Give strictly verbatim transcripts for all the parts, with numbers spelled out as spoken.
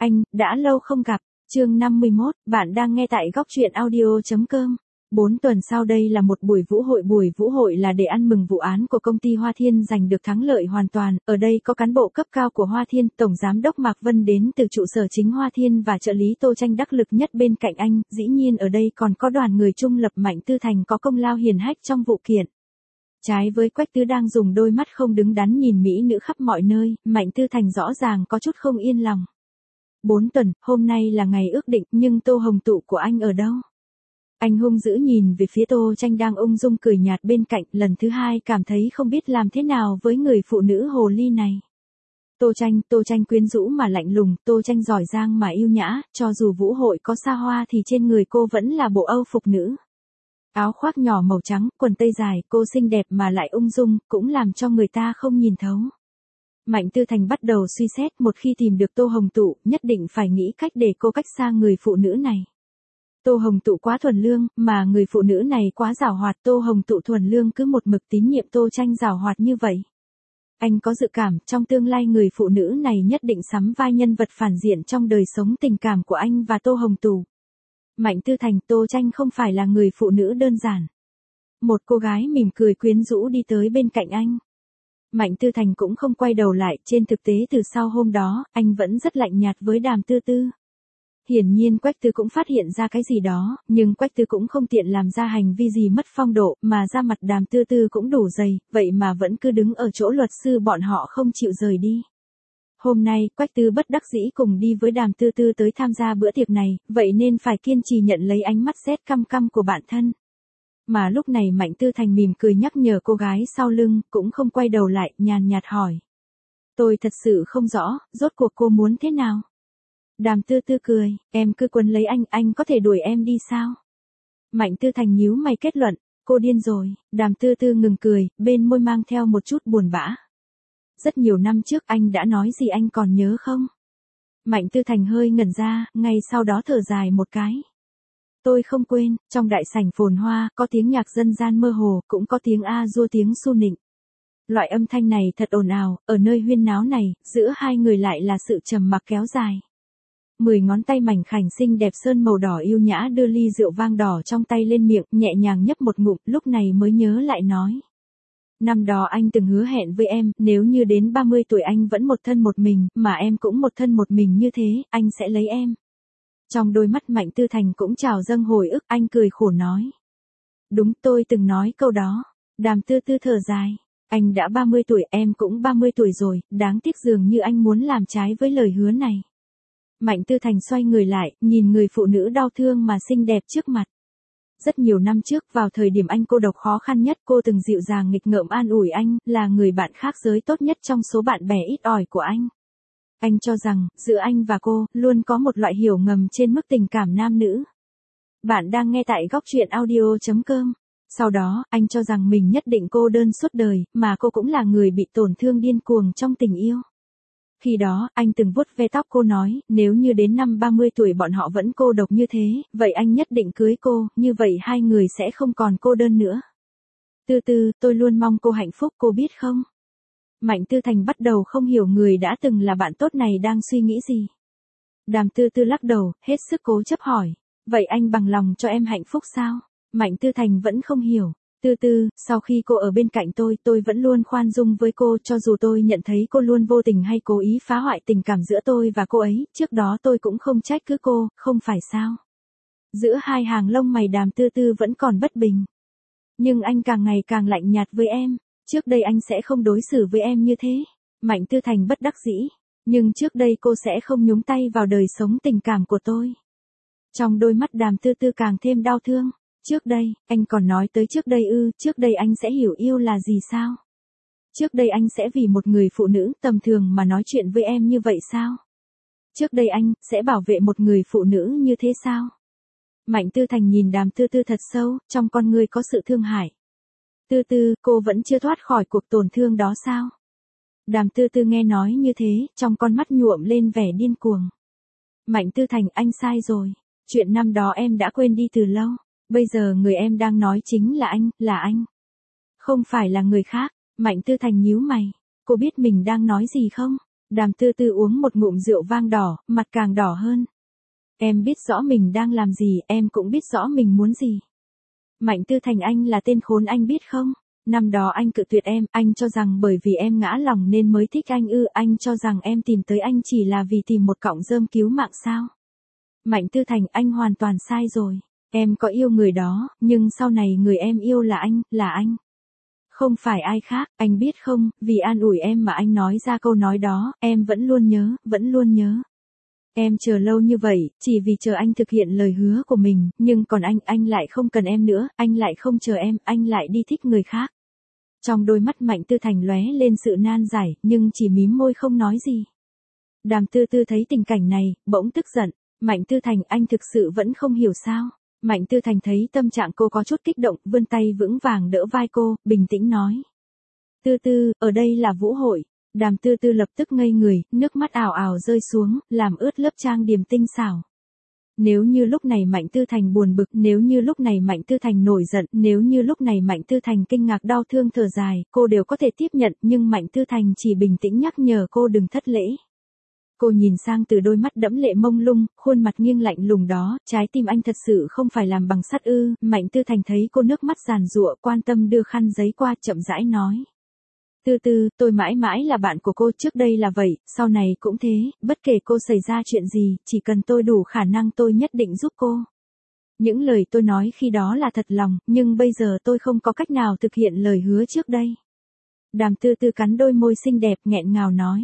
Anh, đã lâu không gặp. Chương năm mươi mốt, bạn đang nghe tại góc truyện audio chấm com. Bốn tuần sau đây là một buổi vũ hội. Buổi vũ hội là để ăn mừng vụ án của công ty Hoa Thiên giành được thắng lợi hoàn toàn. Ở đây có cán bộ cấp cao của Hoa Thiên, Tổng Giám đốc Mạc Vân đến từ trụ sở chính Hoa Thiên và trợ lý Tô Tranh đắc lực nhất bên cạnh anh. Dĩ nhiên ở đây còn có đoàn người trung lập Mạnh Tư Thành có công lao hiển hách trong vụ kiện. Trái với Quách Tứ đang dùng đôi mắt không đứng đắn nhìn mỹ nữ khắp mọi nơi, Mạnh Tư Thành rõ ràng có chút không yên lòng. Bốn tuần, hôm nay là ngày ước định, nhưng Tô Hồng Tụ của anh ở đâu? Anh hung dữ nhìn về phía Tô Tranh đang ung dung cười nhạt bên cạnh, lần thứ hai cảm thấy không biết làm thế nào với người phụ nữ hồ ly này. Tô Tranh, Tô Tranh quyến rũ mà lạnh lùng, Tô Tranh giỏi giang mà yêu nhã, cho dù vũ hội có xa hoa thì trên người cô vẫn là bộ Âu phục nữ. Áo khoác nhỏ màu trắng, quần tây dài, cô xinh đẹp mà lại ung dung, cũng làm cho người ta không nhìn thấu. Mạnh Tư Thành bắt đầu suy xét, một khi tìm được Tô Hồng Tụ, nhất định phải nghĩ cách để cô cách xa người phụ nữ này. Tô Hồng Tụ quá thuần lương, mà người phụ nữ này quá giảo hoạt. Tô Hồng Tụ thuần lương cứ một mực tín nhiệm Tô Tranh giảo hoạt như vậy. Anh có dự cảm, trong tương lai người phụ nữ này nhất định sắm vai nhân vật phản diện trong đời sống tình cảm của anh và Tô Hồng Tụ. Mạnh Tư Thành, Tô Tranh không phải là người phụ nữ đơn giản. Một cô gái mỉm cười quyến rũ đi tới bên cạnh anh. Mạnh Tư Thành cũng không quay đầu lại, trên thực tế từ sau hôm đó, anh vẫn rất lạnh nhạt với Đàm Tư Tư. Hiển nhiên Quách Tư cũng phát hiện ra cái gì đó, nhưng Quách Tư cũng không tiện làm ra hành vi gì mất phong độ, mà ra mặt Đàm Tư Tư cũng đủ dày, vậy mà vẫn cứ đứng ở chỗ luật sư bọn họ không chịu rời đi. Hôm nay, Quách Tư bất đắc dĩ cùng đi với Đàm Tư Tư tới tham gia bữa tiệc này, vậy nên phải kiên trì nhận lấy ánh mắt rét căm căm của bạn thân. Mà lúc này Mạnh Tư Thành mỉm cười nhắc nhở cô gái sau lưng, cũng không quay đầu lại, nhàn nhạt hỏi. Tôi thật sự không rõ, rốt cuộc cô muốn thế nào? Đàm Tư Tư cười, em cứ quấn lấy anh, anh có thể đuổi em đi sao? Mạnh Tư Thành nhíu mày kết luận, cô điên rồi. Đàm Tư Tư ngừng cười, bên môi mang theo một chút buồn bã. Rất nhiều năm trước anh đã nói gì anh còn nhớ không? Mạnh Tư Thành hơi ngẩn ra, ngay sau đó thở dài một cái. Tôi không quên, trong đại sảnh phồn hoa, có tiếng nhạc dân gian mơ hồ, cũng có tiếng a dua tiếng su nịnh. Loại âm thanh này thật ồn ào, ở nơi huyên náo này, giữa hai người lại là sự trầm mặc kéo dài. Mười ngón tay mảnh khảnh xinh đẹp sơn màu đỏ yêu nhã đưa ly rượu vang đỏ trong tay lên miệng, nhẹ nhàng nhấp một ngụm, lúc này mới nhớ lại nói. Năm đó anh từng hứa hẹn với em, nếu như đến ba mươi tuổi anh vẫn một thân một mình, mà em cũng một thân một mình như thế, anh sẽ lấy em. Trong đôi mắt Mạnh Tư Thành cũng trào dâng hồi ức, anh cười khổ nói. Đúng, tôi từng nói câu đó. Đàm Tư Tư thở dài. Anh đã ba mươi tuổi, em cũng ba mươi tuổi rồi, đáng tiếc dường như anh muốn làm trái với lời hứa này. Mạnh Tư Thành xoay người lại, nhìn người phụ nữ đau thương mà xinh đẹp trước mặt. Rất nhiều năm trước, vào thời điểm anh cô độc khó khăn nhất, cô từng dịu dàng nghịch ngợm an ủi anh, là người bạn khác giới tốt nhất trong số bạn bè ít ỏi của anh. Anh cho rằng, giữa anh và cô, luôn có một loại hiểu ngầm trên mức tình cảm nam nữ. Bạn đang nghe tại góc truyện audio chấm com. Sau đó, anh cho rằng mình nhất định cô đơn suốt đời, mà cô cũng là người bị tổn thương điên cuồng trong tình yêu. Khi đó, anh từng vuốt ve tóc cô nói, nếu như đến năm ba mươi tuổi bọn họ vẫn cô độc như thế, vậy anh nhất định cưới cô, như vậy hai người sẽ không còn cô đơn nữa. Tư Tư, tôi luôn mong cô hạnh phúc, cô biết không? Mạnh Tư Thành bắt đầu không hiểu người đã từng là bạn tốt này đang suy nghĩ gì. Đàm Tư Tư lắc đầu, hết sức cố chấp hỏi, vậy anh bằng lòng cho em hạnh phúc sao? Mạnh Tư Thành vẫn không hiểu. Tư Tư, sau khi cô ở bên cạnh tôi, tôi vẫn luôn khoan dung với cô, cho dù tôi nhận thấy cô luôn vô tình hay cố ý phá hoại tình cảm giữa tôi và cô ấy, trước đó tôi cũng không trách cứ cô, không phải sao? Giữa hai hàng lông mày Đàm Tư Tư vẫn còn bất bình. Nhưng anh càng ngày càng lạnh nhạt với em, trước đây anh sẽ không đối xử với em như thế. Mạnh Tư Thành bất đắc dĩ, nhưng trước đây cô sẽ không nhúng tay vào đời sống tình cảm của tôi. Trong đôi mắt Đàm Tư Tư càng thêm đau thương. Trước đây, anh còn nói tới trước đây ư, trước đây anh sẽ hiểu yêu là gì sao? Trước đây anh sẽ vì một người phụ nữ tầm thường mà nói chuyện với em như vậy sao? Trước đây anh sẽ bảo vệ một người phụ nữ như thế sao? Mạnh Tư Thành nhìn Đàm Tư Tư thật sâu, trong con người có sự thương hại. Tư Tư, cô vẫn chưa thoát khỏi cuộc tổn thương đó sao? Đàm Tư Tư nghe nói như thế, trong con mắt nhuộm lên vẻ điên cuồng. Mạnh Tư Thành, anh sai rồi. Chuyện năm đó em đã quên đi từ lâu. Bây giờ người em đang nói chính là anh, là anh. Không phải là người khác. Mạnh Tư Thành nhíu mày. Cô biết mình đang nói gì không? Đàm Tư Tư uống một ngụm rượu vang đỏ, mặt càng đỏ hơn. Em biết rõ mình đang làm gì, em cũng biết rõ mình muốn gì. Mạnh Tư Thành, anh là tên khốn, anh biết không? Năm đó anh cự tuyệt em, anh cho rằng bởi vì em ngã lòng nên mới thích anh ư, anh cho rằng em tìm tới anh chỉ là vì tìm một cọng rơm cứu mạng sao? Mạnh Tư Thành, anh hoàn toàn sai rồi. Em có yêu người đó, nhưng sau này người em yêu là anh, là anh. Không phải ai khác, anh biết không, vì an ủi em mà anh nói ra câu nói đó, em vẫn luôn nhớ, vẫn luôn nhớ. Em chờ lâu như vậy, chỉ vì chờ anh thực hiện lời hứa của mình, nhưng còn anh, anh lại không cần em nữa, anh lại không chờ em, anh lại đi thích người khác. Trong đôi mắt Mạnh Tư Thành lóe lên sự nan giải, nhưng chỉ mím môi không nói gì. Đàm Tư Tư thấy tình cảnh này, bỗng tức giận. Mạnh Tư Thành, anh thực sự vẫn không hiểu sao? Mạnh Tư Thành thấy tâm trạng cô có chút kích động, vươn tay vững vàng đỡ vai cô, bình tĩnh nói. Tư Tư, ở đây là vũ hội. Đàm Tư Tư lập tức ngây người, nước mắt ào ào rơi xuống, làm ướt lớp trang điểm tinh xảo. Nếu như lúc này Mạnh Tư Thành buồn bực, nếu như lúc này Mạnh Tư Thành nổi giận, nếu như lúc này Mạnh Tư Thành kinh ngạc đau thương thở dài, cô đều có thể tiếp nhận, nhưng Mạnh Tư Thành chỉ bình tĩnh nhắc nhở cô đừng thất lễ. Cô nhìn sang từ đôi mắt đẫm lệ mông lung, khuôn mặt nghiêng lạnh lùng đó, trái tim anh thật sự không phải làm bằng sắt ư? Mạnh Tư Thành thấy cô nước mắt giàn giụa, quan tâm đưa khăn giấy qua, chậm rãi nói. Tư Tư, tôi mãi mãi là bạn của cô, trước đây là vậy, sau này cũng thế, bất kể cô xảy ra chuyện gì, chỉ cần tôi đủ khả năng tôi nhất định giúp cô. Những lời tôi nói khi đó là thật lòng, nhưng bây giờ tôi không có cách nào thực hiện lời hứa trước đây. Đàm Tư Tư cắn đôi môi xinh đẹp nghẹn ngào nói.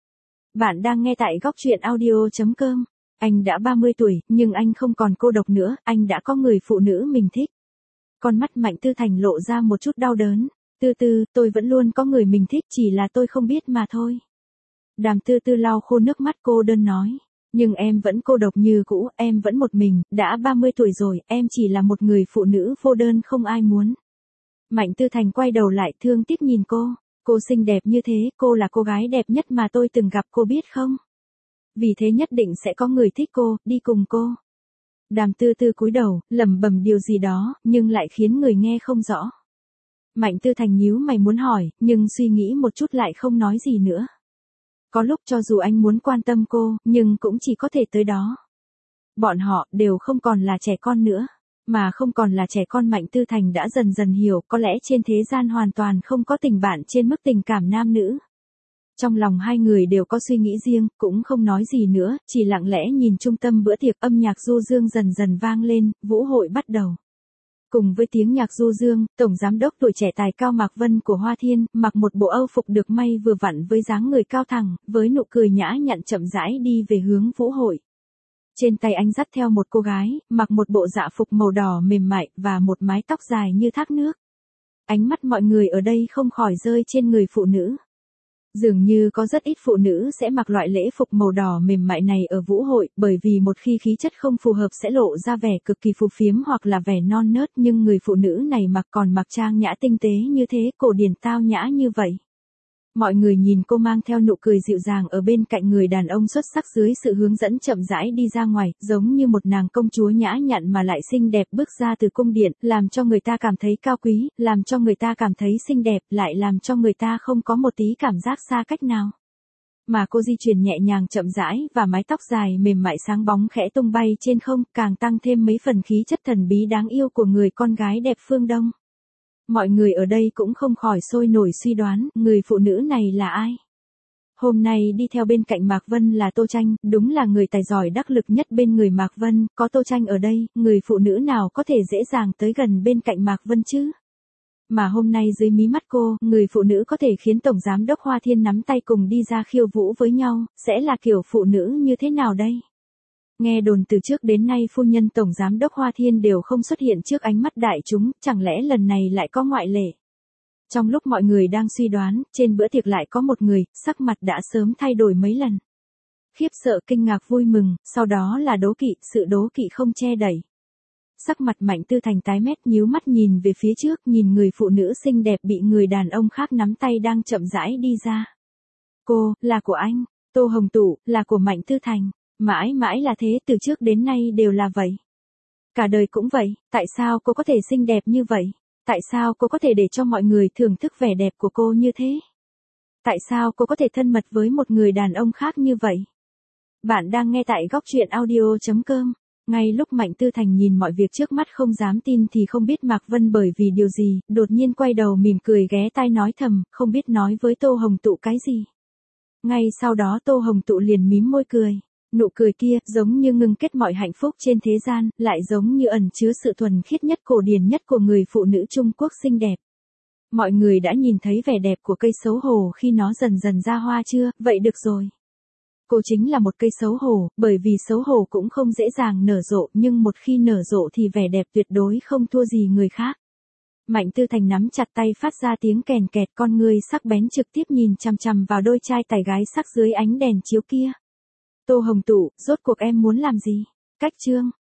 Bạn đang nghe tại góc truyện audio chấm com. Anh đã ba mươi tuổi, nhưng anh không còn cô độc nữa, anh đã có người phụ nữ mình thích. Con mắt Mạnh Tư Thành lộ ra một chút đau đớn. Tư Tư, tôi vẫn luôn có người mình thích, chỉ là tôi không biết mà thôi. Đàm Tư Tư lau khô nước mắt, cô đơn nói. Nhưng em vẫn cô độc như cũ, em vẫn một mình, đã ba mươi tuổi rồi, em chỉ là một người phụ nữ vô đơn không ai muốn. Mạnh Tư Thành quay đầu lại thương tiếc nhìn cô. Cô xinh đẹp như thế, cô là cô gái đẹp nhất mà tôi từng gặp, cô biết không? Vì thế nhất định sẽ có người thích cô, đi cùng cô. Đàm Tư Tư cúi đầu, lẩm bẩm điều gì đó, nhưng lại khiến người nghe không rõ. Mạnh Tư Thành nhíu mày muốn hỏi, nhưng suy nghĩ một chút lại không nói gì nữa. Có lúc cho dù anh muốn quan tâm cô, nhưng cũng chỉ có thể tới đó. Bọn họ đều không còn là trẻ con nữa. Mà không còn là trẻ con, Mạnh Tư Thành đã dần dần hiểu, có lẽ trên thế gian hoàn toàn không có tình bạn trên mức tình cảm nam nữ. Trong lòng hai người đều có suy nghĩ riêng, cũng không nói gì nữa, chỉ lặng lẽ nhìn trung tâm bữa tiệc, âm nhạc du dương dần dần vang lên, vũ hội bắt đầu. Cùng với tiếng nhạc du dương, Tổng Giám đốc tuổi trẻ tài cao Mạc Vân của Hoa Thiên, mặc một bộ âu phục được may vừa vặn với dáng người cao thẳng, với nụ cười nhã nhặn chậm rãi đi về hướng vũ hội. Trên tay anh dắt theo một cô gái, mặc một bộ dạ phục màu đỏ mềm mại và một mái tóc dài như thác nước. Ánh mắt mọi người ở đây không khỏi rơi trên người phụ nữ. Dường như có rất ít phụ nữ sẽ mặc loại lễ phục màu đỏ mềm mại này ở vũ hội, bởi vì một khi khí chất không phù hợp sẽ lộ ra vẻ cực kỳ phù phiếm hoặc là vẻ non nớt, nhưng người phụ nữ này mặc còn mặc trang nhã tinh tế như thế, cổ điển tao nhã như vậy. Mọi người nhìn cô mang theo nụ cười dịu dàng ở bên cạnh người đàn ông xuất sắc dưới sự hướng dẫn chậm rãi đi ra ngoài, giống như một nàng công chúa nhã nhặn mà lại xinh đẹp bước ra từ cung điện, làm cho người ta cảm thấy cao quý, làm cho người ta cảm thấy xinh đẹp, lại làm cho người ta không có một tí cảm giác xa cách nào. Mà cô di chuyển nhẹ nhàng chậm rãi và mái tóc dài mềm mại sáng bóng khẽ tung bay trên không, càng tăng thêm mấy phần khí chất thần bí đáng yêu của người con gái đẹp phương Đông. Mọi người ở đây cũng không khỏi sôi nổi suy đoán, người phụ nữ này là ai? Hôm nay đi theo bên cạnh Mạc Vân là Tô Tranh, đúng là người tài giỏi đắc lực nhất bên người Mạc Vân, có Tô Tranh ở đây, người phụ nữ nào có thể dễ dàng tới gần bên cạnh Mạc Vân chứ? Mà hôm nay dưới mí mắt cô, người phụ nữ có thể khiến Tổng Giám đốc Hoa Thiên nắm tay cùng đi ra khiêu vũ với nhau, sẽ là kiểu phụ nữ như thế nào đây? Nghe đồn từ trước đến nay phu nhân Tổng Giám đốc Hoa Thiên đều không xuất hiện trước ánh mắt đại chúng, chẳng lẽ lần này lại có ngoại lệ? Trong lúc mọi người đang suy đoán, trên bữa tiệc lại có một người, sắc mặt đã sớm thay đổi mấy lần. Khiếp sợ, kinh ngạc, vui mừng, sau đó là đố kỵ, sự đố kỵ không che đậy. Sắc mặt Mạnh Tư Thành tái mét, nhíu mắt nhìn về phía trước, nhìn người phụ nữ xinh đẹp bị người đàn ông khác nắm tay đang chậm rãi đi ra. Cô, là của anh, Tô Hồng Tụ, là của Mạnh Tư Thành. Mãi mãi là thế, từ trước đến nay đều là vậy. Cả đời cũng vậy, tại sao cô có thể xinh đẹp như vậy? Tại sao cô có thể để cho mọi người thưởng thức vẻ đẹp của cô như thế? Tại sao cô có thể thân mật với một người đàn ông khác như vậy? Bạn đang nghe tại góc truyện audio.com. Ngay lúc Mạnh Tư Thành nhìn mọi việc trước mắt không dám tin thì không biết Mạc Vân bởi vì điều gì, đột nhiên quay đầu mỉm cười ghé tai nói thầm, không biết nói với Tô Hồng Tụ cái gì. Ngay sau đó Tô Hồng Tụ liền mím môi cười. Nụ cười kia, giống như ngưng kết mọi hạnh phúc trên thế gian, lại giống như ẩn chứa sự thuần khiết nhất cổ điển nhất của người phụ nữ Trung Quốc xinh đẹp. Mọi người đã nhìn thấy vẻ đẹp của cây xấu hổ khi nó dần dần ra hoa chưa? Vậy được rồi. Cô chính là một cây xấu hổ, bởi vì xấu hổ cũng không dễ dàng nở rộ, nhưng một khi nở rộ thì vẻ đẹp tuyệt đối không thua gì người khác. Mạnh Tư Thành nắm chặt tay phát ra tiếng kèn kẹt, con người sắc bén trực tiếp nhìn chằm chằm vào đôi trai tài gái sắc dưới ánh đèn chiếu kia. Tô Hồng Tụ, rốt cuộc em muốn làm gì? Cách chương.